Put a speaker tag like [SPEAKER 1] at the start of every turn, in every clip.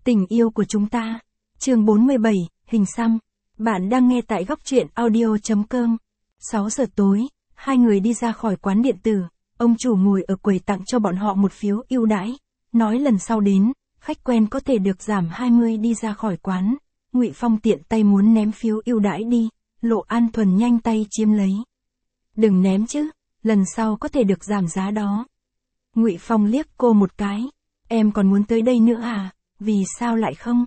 [SPEAKER 1] Tình yêu của chúng ta. Chương 47, hình xăm. Bạn đang nghe tại góc truyện audio.com. 6 giờ tối, hai người đi ra khỏi quán điện tử, ông chủ ngồi ở quầy tặng cho bọn họ một phiếu ưu đãi, nói lần sau đến, khách quen có thể được giảm 20 đi ra khỏi quán. Ngụy Phong tiện tay muốn ném phiếu ưu đãi đi, Lộ An Thuần nhanh tay chiếm lấy. Đừng ném chứ, lần sau có thể được giảm giá đó. Ngụy Phong liếc cô một cái, em còn muốn tới đây nữa à, vì sao lại không?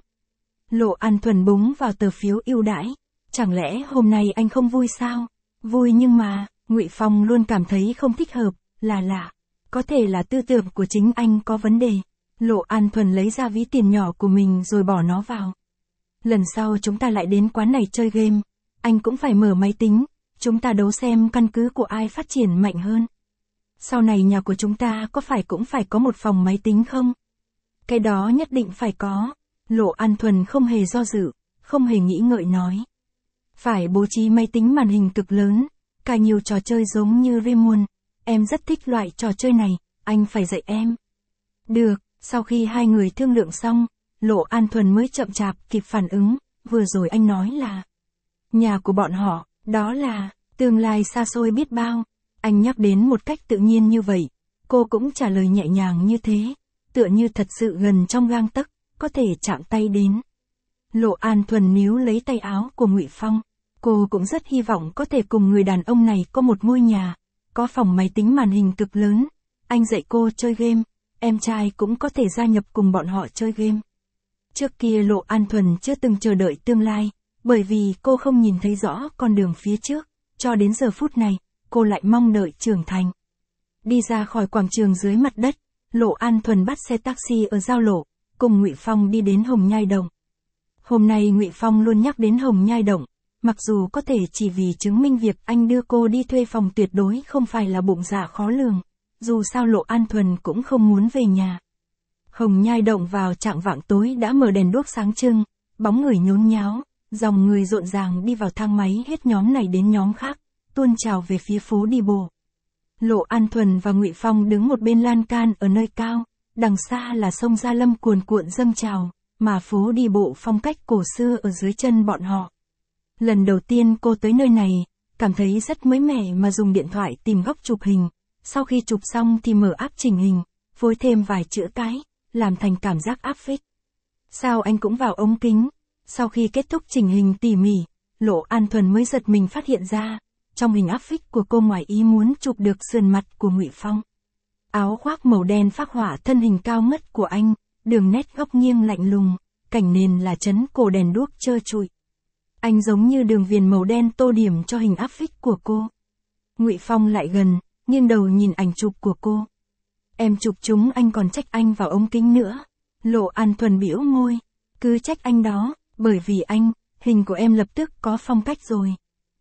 [SPEAKER 1] Lộ An Thuần búng vào tờ phiếu ưu đãi, chẳng lẽ hôm nay anh không vui sao? Vui nhưng mà, Ngụy Phong luôn cảm thấy không thích hợp, là lạ. Có thể là tư tưởng của chính anh có vấn đề. Lộ An Thuần lấy ra ví tiền nhỏ của mình rồi bỏ nó vào. Lần sau chúng ta lại đến quán này chơi game, anh cũng phải mở máy tính, chúng ta đấu xem căn cứ của ai phát triển mạnh hơn. Sau này nhà của chúng ta có phải cũng phải có một phòng máy tính không? Cái đó nhất định phải có. Lộ An Thuần không hề do dự, không hề nghĩ ngợi nói. Phải bố trí máy tính màn hình cực lớn, cài nhiều trò chơi giống như Rimmon. Em rất thích loại trò chơi này, anh phải dạy em. Được, sau khi hai người thương lượng xong, Lộ An Thuần mới chậm chạp kịp phản ứng, vừa rồi anh nói là nhà của bọn họ, đó là tương lai xa xôi biết bao. Anh nhắc đến một cách tự nhiên như vậy, cô cũng trả lời nhẹ nhàng như thế, tựa như thật sự gần trong gang tấc, có thể chạm tay đến. Lộ An Thuần níu lấy tay áo của Ngụy Phong, cô cũng rất hy vọng có thể cùng người đàn ông này có một ngôi nhà, có phòng máy tính màn hình cực lớn, anh dạy cô chơi game, em trai cũng có thể gia nhập cùng bọn họ chơi game. Trước kia Lộ An Thuần chưa từng chờ đợi tương lai, bởi vì cô không nhìn thấy rõ con đường phía trước, cho đến giờ phút này, cô lại mong đợi trưởng thành. Đi ra khỏi quảng trường dưới mặt đất, Lộ An Thuần bắt xe taxi ở giao lộ, cùng Ngụy Phong đi đến Hồng Nhai Động. Hôm nay Ngụy Phong luôn nhắc đến Hồng Nhai Động, mặc dù có thể chỉ vì chứng minh việc anh đưa cô đi thuê phòng tuyệt đối không phải là bụng dạ khó lường, dù sao Lộ An Thuần cũng không muốn về nhà. Hồng Nhai Động vào chạng vạng tối đã mở đèn đuốc sáng trưng, bóng người nhốn nháo, dòng người rộn ràng đi vào thang máy hết nhóm này đến nhóm khác, tuôn trào về phía phố đi bộ. Lộ An Thuần và Ngụy Phong đứng một bên lan can ở nơi cao, đằng xa là sông Gia Lâm cuồn cuộn dâng trào, mà phố đi bộ phong cách cổ xưa ở dưới chân bọn họ. Lần đầu tiên cô tới nơi này, cảm thấy rất mới mẻ mà dùng điện thoại tìm góc chụp hình, sau khi chụp xong thì mở app chỉnh hình, phối thêm vài chữ cái, làm thành cảm giác áp phích. Sao anh cũng vào ống kính? Sau khi kết thúc chỉnh hình tỉ mỉ, Lộ An Thuần mới giật mình phát hiện ra, trong hình áp phích của cô ngoài ý muốn chụp được sườn mặt của Ngụy Phong. Áo khoác màu đen phác họa thân hình cao ngất của anh, đường nét góc nghiêng lạnh lùng, cảnh nền là chấn cổ đèn đuốc trơ trụi. Anh giống như đường viền màu đen tô điểm cho hình áp phích của cô. Ngụy Phong lại gần, nghiêng đầu nhìn ảnh chụp của cô. Em chụp chúng anh còn trách anh vào ống kính nữa. Lộ An Thuần bĩu môi, cứ trách anh đó, bởi vì anh, hình của em lập tức có phong cách rồi.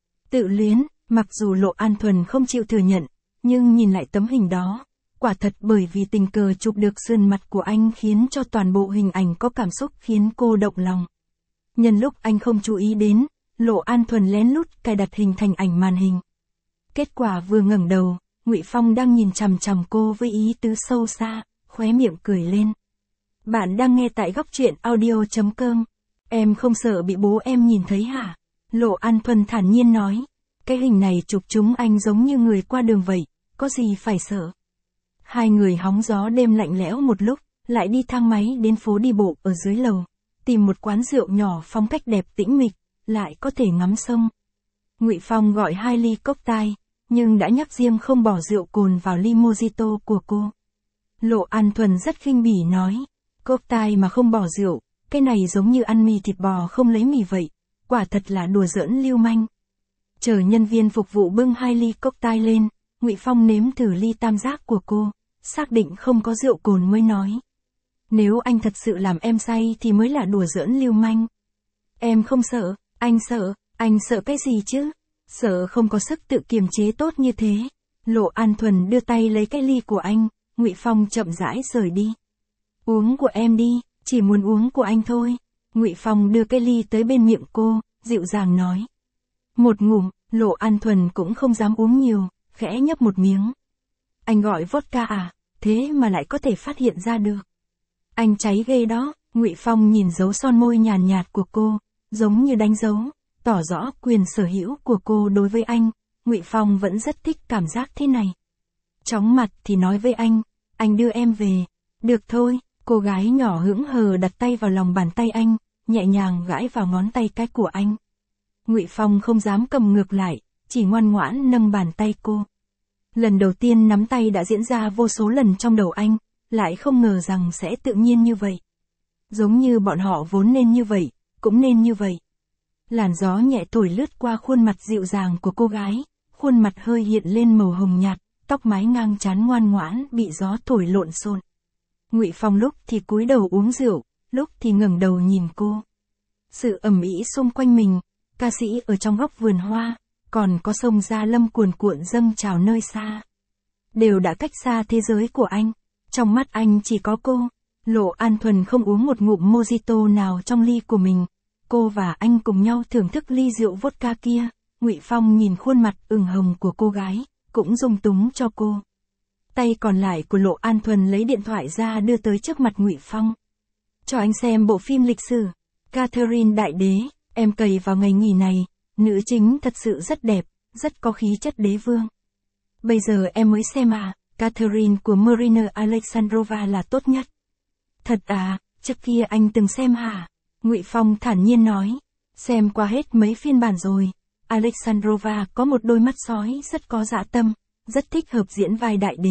[SPEAKER 1] Tự luyến, mặc dù Lộ An Thuần không chịu thừa nhận, nhưng nhìn lại tấm hình đó, quả thật bởi vì tình cờ chụp được sườn mặt của anh khiến cho toàn bộ hình ảnh có cảm xúc khiến cô động lòng. Nhân lúc anh không chú ý đến, Lộ An Thuần lén lút cài đặt hình thành ảnh màn hình. Kết quả vừa ngẩng đầu, Ngụy Phong đang nhìn chằm chằm cô với ý tứ sâu xa, khóe miệng cười lên. Bạn đang nghe tại góc truyện audio.com. Em không sợ bị bố em nhìn thấy hả? Lộ An Thuần thản nhiên nói. Cái hình này chụp chúng anh giống như người qua đường vậy, có gì phải sợ. Hai người hóng gió đêm lạnh lẽo một lúc, lại đi thang máy đến phố đi bộ ở dưới lầu, tìm một quán rượu nhỏ phong cách đẹp tĩnh mịch, lại có thể ngắm sông. Ngụy Phong gọi 2 ly cocktail, nhưng đã nhắc riêng không bỏ rượu cồn vào ly mojito của cô. Lộ An Thuần rất khinh bỉ nói, cocktail mà không bỏ rượu, cái này giống như ăn mì thịt bò không lấy mì vậy, quả thật là đùa giỡn lưu manh. Chờ nhân viên phục vụ bưng 2 ly cocktail lên, Ngụy Phong nếm thử ly tam giác của cô, xác định không có rượu cồn mới nói. Nếu anh thật sự làm em say thì mới là đùa giỡn lưu manh. Em không sợ, anh sợ cái gì chứ? Sợ không có sức tự kiềm chế tốt như thế. Lộ An Thuần đưa tay lấy cái ly của anh, Ngụy Phong chậm rãi rời đi. Uống của em đi, chỉ muốn uống của anh thôi. Ngụy Phong đưa cái ly tới bên miệng cô, dịu dàng nói. Một ngụm, Lộ An Thuần cũng không dám uống nhiều, khẽ nhấp một miếng. Anh gọi vodka à, thế mà lại có thể phát hiện ra được. Anh cháy ghê đó, Ngụy Phong nhìn dấu son môi nhàn nhạt của cô, giống như đánh dấu, tỏ rõ quyền sở hữu của cô đối với anh. Ngụy Phong vẫn rất thích cảm giác thế này. Chóng mặt thì nói với anh đưa em về. Được thôi, cô gái nhỏ hững hờ đặt tay vào lòng bàn tay anh, nhẹ nhàng gãi vào ngón tay cái của anh. Ngụy Phong không dám cầm ngược lại, chỉ ngoan ngoãn nâng bàn tay cô. Lần đầu tiên nắm tay đã diễn ra vô số lần trong đầu anh, lại không ngờ rằng sẽ tự nhiên như vậy. Giống như bọn họ vốn nên như vậy, cũng nên như vậy. Làn gió nhẹ thổi lướt qua khuôn mặt dịu dàng của cô gái, khuôn mặt hơi hiện lên màu hồng nhạt, tóc mái ngang trán ngoan ngoãn bị gió thổi lộn xộn. Ngụy Phong lúc thì cúi đầu uống rượu, lúc thì ngẩng đầu nhìn cô. Sự ầm ĩ xung quanh mình, ca sĩ ở trong góc vườn hoa, còn có sông Gia Lâm cuồn cuộn dâng trào nơi xa. Đều đã cách xa thế giới của anh, trong mắt anh chỉ có cô. Lộ An Thuần không uống một ngụm mojito nào trong ly của mình. Cô và anh cùng nhau thưởng thức ly rượu vodka kia. Ngụy Phong nhìn khuôn mặt ửng hồng của cô gái, cũng dung túng cho cô. Tay còn lại của Lộ An Thuần lấy điện thoại ra đưa tới trước mặt Ngụy Phong. Cho anh xem bộ phim lịch sử, Catherine Đại Đế, em cày vào ngày nghỉ này, nữ chính thật sự rất đẹp, rất có khí chất đế vương. Bây giờ em mới xem à, Catherine của Marina Alexandrova là tốt nhất. Thật à, trước kia anh từng xem hả? Ngụy Phong thản nhiên nói, xem qua hết mấy phiên bản rồi. Alexandrova có một đôi mắt sói rất có dã tâm, rất thích hợp diễn vai đại đế.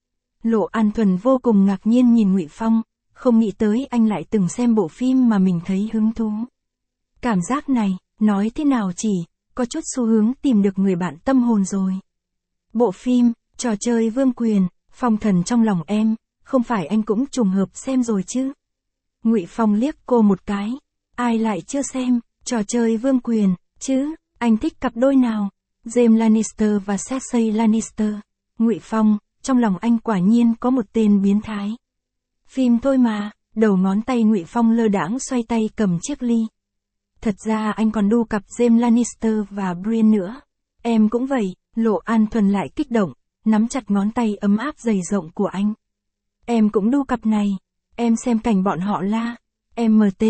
[SPEAKER 1] Lộ An Thuần vô cùng ngạc nhiên nhìn Ngụy Phong, không nghĩ tới anh lại từng xem bộ phim mà mình thấy hứng thú. Cảm giác này, nói thế nào chỉ, có chút xu hướng tìm được người bạn tâm hồn rồi. Bộ phim, trò chơi vương quyền, phong thần trong lòng em, không phải anh cũng trùng hợp xem rồi chứ? Ngụy Phong liếc cô một cái, ai lại chưa xem, trò chơi vương quyền, chứ, anh thích cặp đôi nào? Jaime Lannister và Cersei Lannister. Ngụy Phong, trong lòng anh quả nhiên có một tên biến thái. Phim thôi mà, đầu ngón tay Ngụy Phong lơ đãng xoay tay cầm chiếc ly. Thật ra anh còn đu cặp Jaime Lannister và Brienne nữa. Em cũng vậy, Lộ An Thuần lại kích động, nắm chặt ngón tay ấm áp dày rộng của anh. Em cũng đu cặp này, em xem cảnh bọn họ la, MT,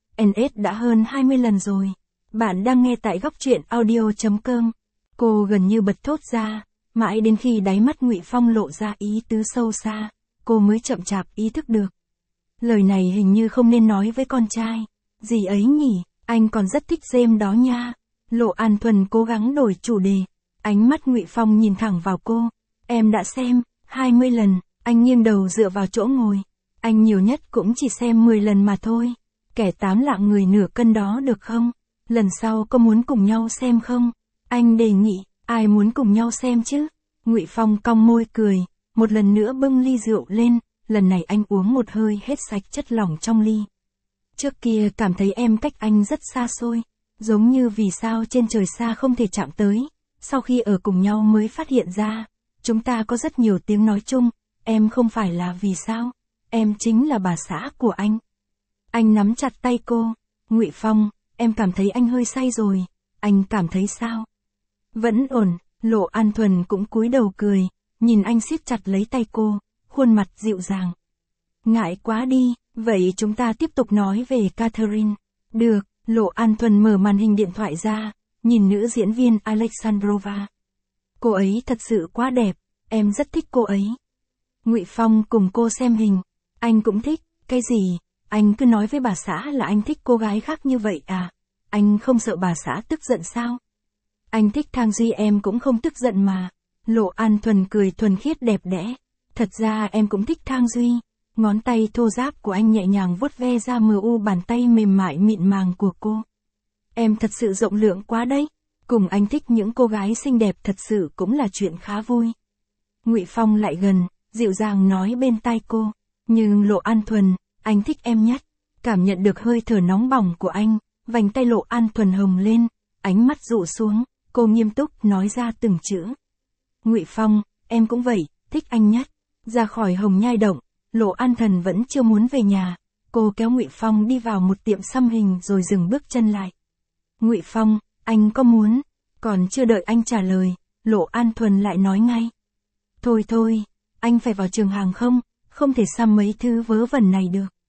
[SPEAKER 1] NS đã hơn 20 lần rồi. Bạn đang nghe tại góc truyện audio.com. Cô gần như bật thốt ra, mãi đến khi đáy mắt Ngụy Phong lộ ra ý tứ sâu xa, cô mới chậm chạp ý thức được. Lời này hình như không nên nói với con trai. Gì ấy nhỉ, anh còn rất thích Jaime đó nha. Lộ An Thuần cố gắng đổi chủ đề. Ánh mắt Ngụy Phong nhìn thẳng vào cô. Em đã xem, 20 lần, anh nghiêng đầu dựa vào chỗ ngồi. Anh nhiều nhất cũng chỉ xem 10 lần mà thôi. Kẻ 8 lạng người nửa cân đó được không? Lần sau có muốn cùng nhau xem không? Anh đề nghị, ai muốn cùng nhau xem chứ? Ngụy Phong cong môi cười, một lần nữa bưng ly rượu lên, lần này anh uống một hơi hết sạch chất lỏng trong ly. Trước kia cảm thấy em cách anh rất xa xôi, giống như vì sao trên trời xa không thể chạm tới, sau khi ở cùng nhau mới phát hiện ra, chúng ta có rất nhiều tiếng nói chung, em không phải là vì sao, em chính là bà xã của anh. Anh nắm chặt tay cô, Ngụy Phong, em cảm thấy anh hơi say rồi, anh cảm thấy sao? Vẫn ổn, Lộ An Thuần cũng cúi đầu cười, nhìn anh siết chặt lấy tay cô, khuôn mặt dịu dàng. Ngại quá đi, vậy chúng ta tiếp tục nói về Catherine. Được, Lộ An Thuần mở màn hình điện thoại ra, nhìn nữ diễn viên Alexandrova. Cô ấy thật sự quá đẹp, em rất thích cô ấy. Ngụy Phong cùng cô xem hình, anh cũng thích, cái gì, anh cứ nói với bà xã là anh thích cô gái khác như vậy à, anh không sợ bà xã tức giận sao? Anh thích Thang Duy em cũng không tức giận mà. Lộ An Thuần cười thuần khiết đẹp đẽ. Thật ra em cũng thích Thang Duy. Ngón tay thô ráp của anh nhẹ nhàng vuốt ve ra bàn tay mềm mại mịn màng của cô. Em thật sự rộng lượng quá đấy. Cùng anh thích những cô gái xinh đẹp thật sự cũng là chuyện khá vui. Ngụy Phong lại gần, dịu dàng nói bên tai cô. Nhưng Lộ An Thuần, anh thích em nhất. Cảm nhận được hơi thở nóng bỏng của anh, vành tay Lộ An Thuần hồng lên, ánh mắt dụ xuống, cô nghiêm túc nói ra từng chữ. Ngụy Phong, em cũng vậy, thích anh nhất. Ra khỏi Hồng Nhai Động, Lộ An Thuần vẫn chưa muốn về nhà. Cô kéo Ngụy Phong đi vào một tiệm xăm hình rồi dừng bước chân lại. Ngụy Phong, anh có muốn? Còn chưa đợi anh trả lời, Lộ An Thuần lại nói ngay. Thôi thôi, anh phải vào trường hàng không thể xăm mấy thứ vớ vẩn này được.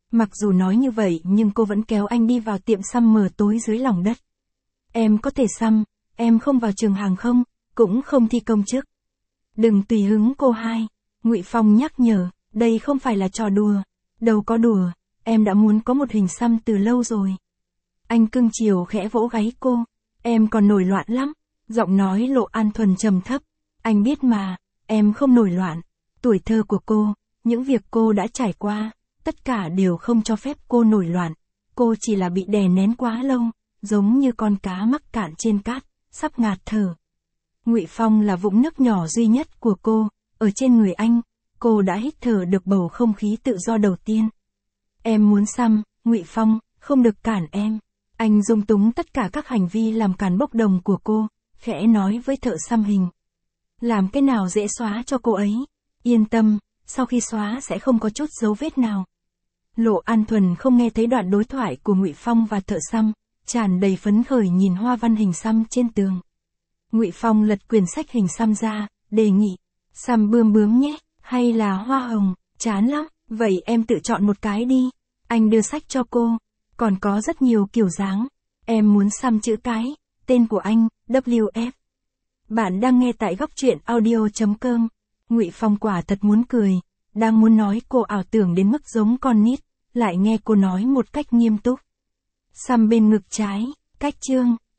[SPEAKER 1] Mặc dù nói như vậy nhưng cô vẫn kéo anh đi vào tiệm xăm mờ tối dưới lòng đất. Em có thể xăm, em không vào trường hàng không, cũng không thi công chức. Đừng tùy hứng cô hai. Ngụy Phong nhắc nhở, đây không phải là trò đùa. Đâu có đùa, em đã muốn có một hình xăm từ lâu rồi. Anh cưng chiều khẽ vỗ gáy cô. Em còn nổi loạn lắm. Giọng nói Lộ An Thuần trầm thấp. Anh biết mà, em không nổi loạn. Tuổi thơ của cô, những việc cô đã trải qua, tất cả đều không cho phép cô nổi loạn. Cô chỉ là bị đè nén quá lâu, giống như con cá mắc cạn trên cát, sắp ngạt thở. Ngụy Phong là vũng nước nhỏ duy nhất của cô, ở trên người anh, cô đã hít thở được bầu không khí tự do đầu tiên. Em muốn xăm, Ngụy Phong, không được cản em. Anh dung túng tất cả các hành vi làm cản bốc đồng của cô, khẽ nói với thợ xăm hình. Làm cái nào dễ xóa cho cô ấy. Yên tâm, sau khi xóa sẽ không có chút dấu vết nào. Lộ An Thuần không nghe thấy đoạn đối thoại của Ngụy Phong và thợ xăm, tràn đầy phấn khởi nhìn hoa văn hình xăm trên tường. Ngụy Phong lật quyển sách hình xăm ra, đề nghị, xăm bươm bướm nhé, hay là hoa hồng, chán lắm, vậy em tự chọn một cái đi. Anh đưa sách cho cô, còn có rất nhiều kiểu dáng. Em muốn xăm chữ cái, tên của anh, WF. Bạn đang nghe tại góc truyện audio.com. Ngụy Phong quả thật muốn cười, đang muốn nói cô ảo tưởng đến mức giống con nít, lại nghe cô nói một cách nghiêm túc. Xăm bên ngực trái, cách chương.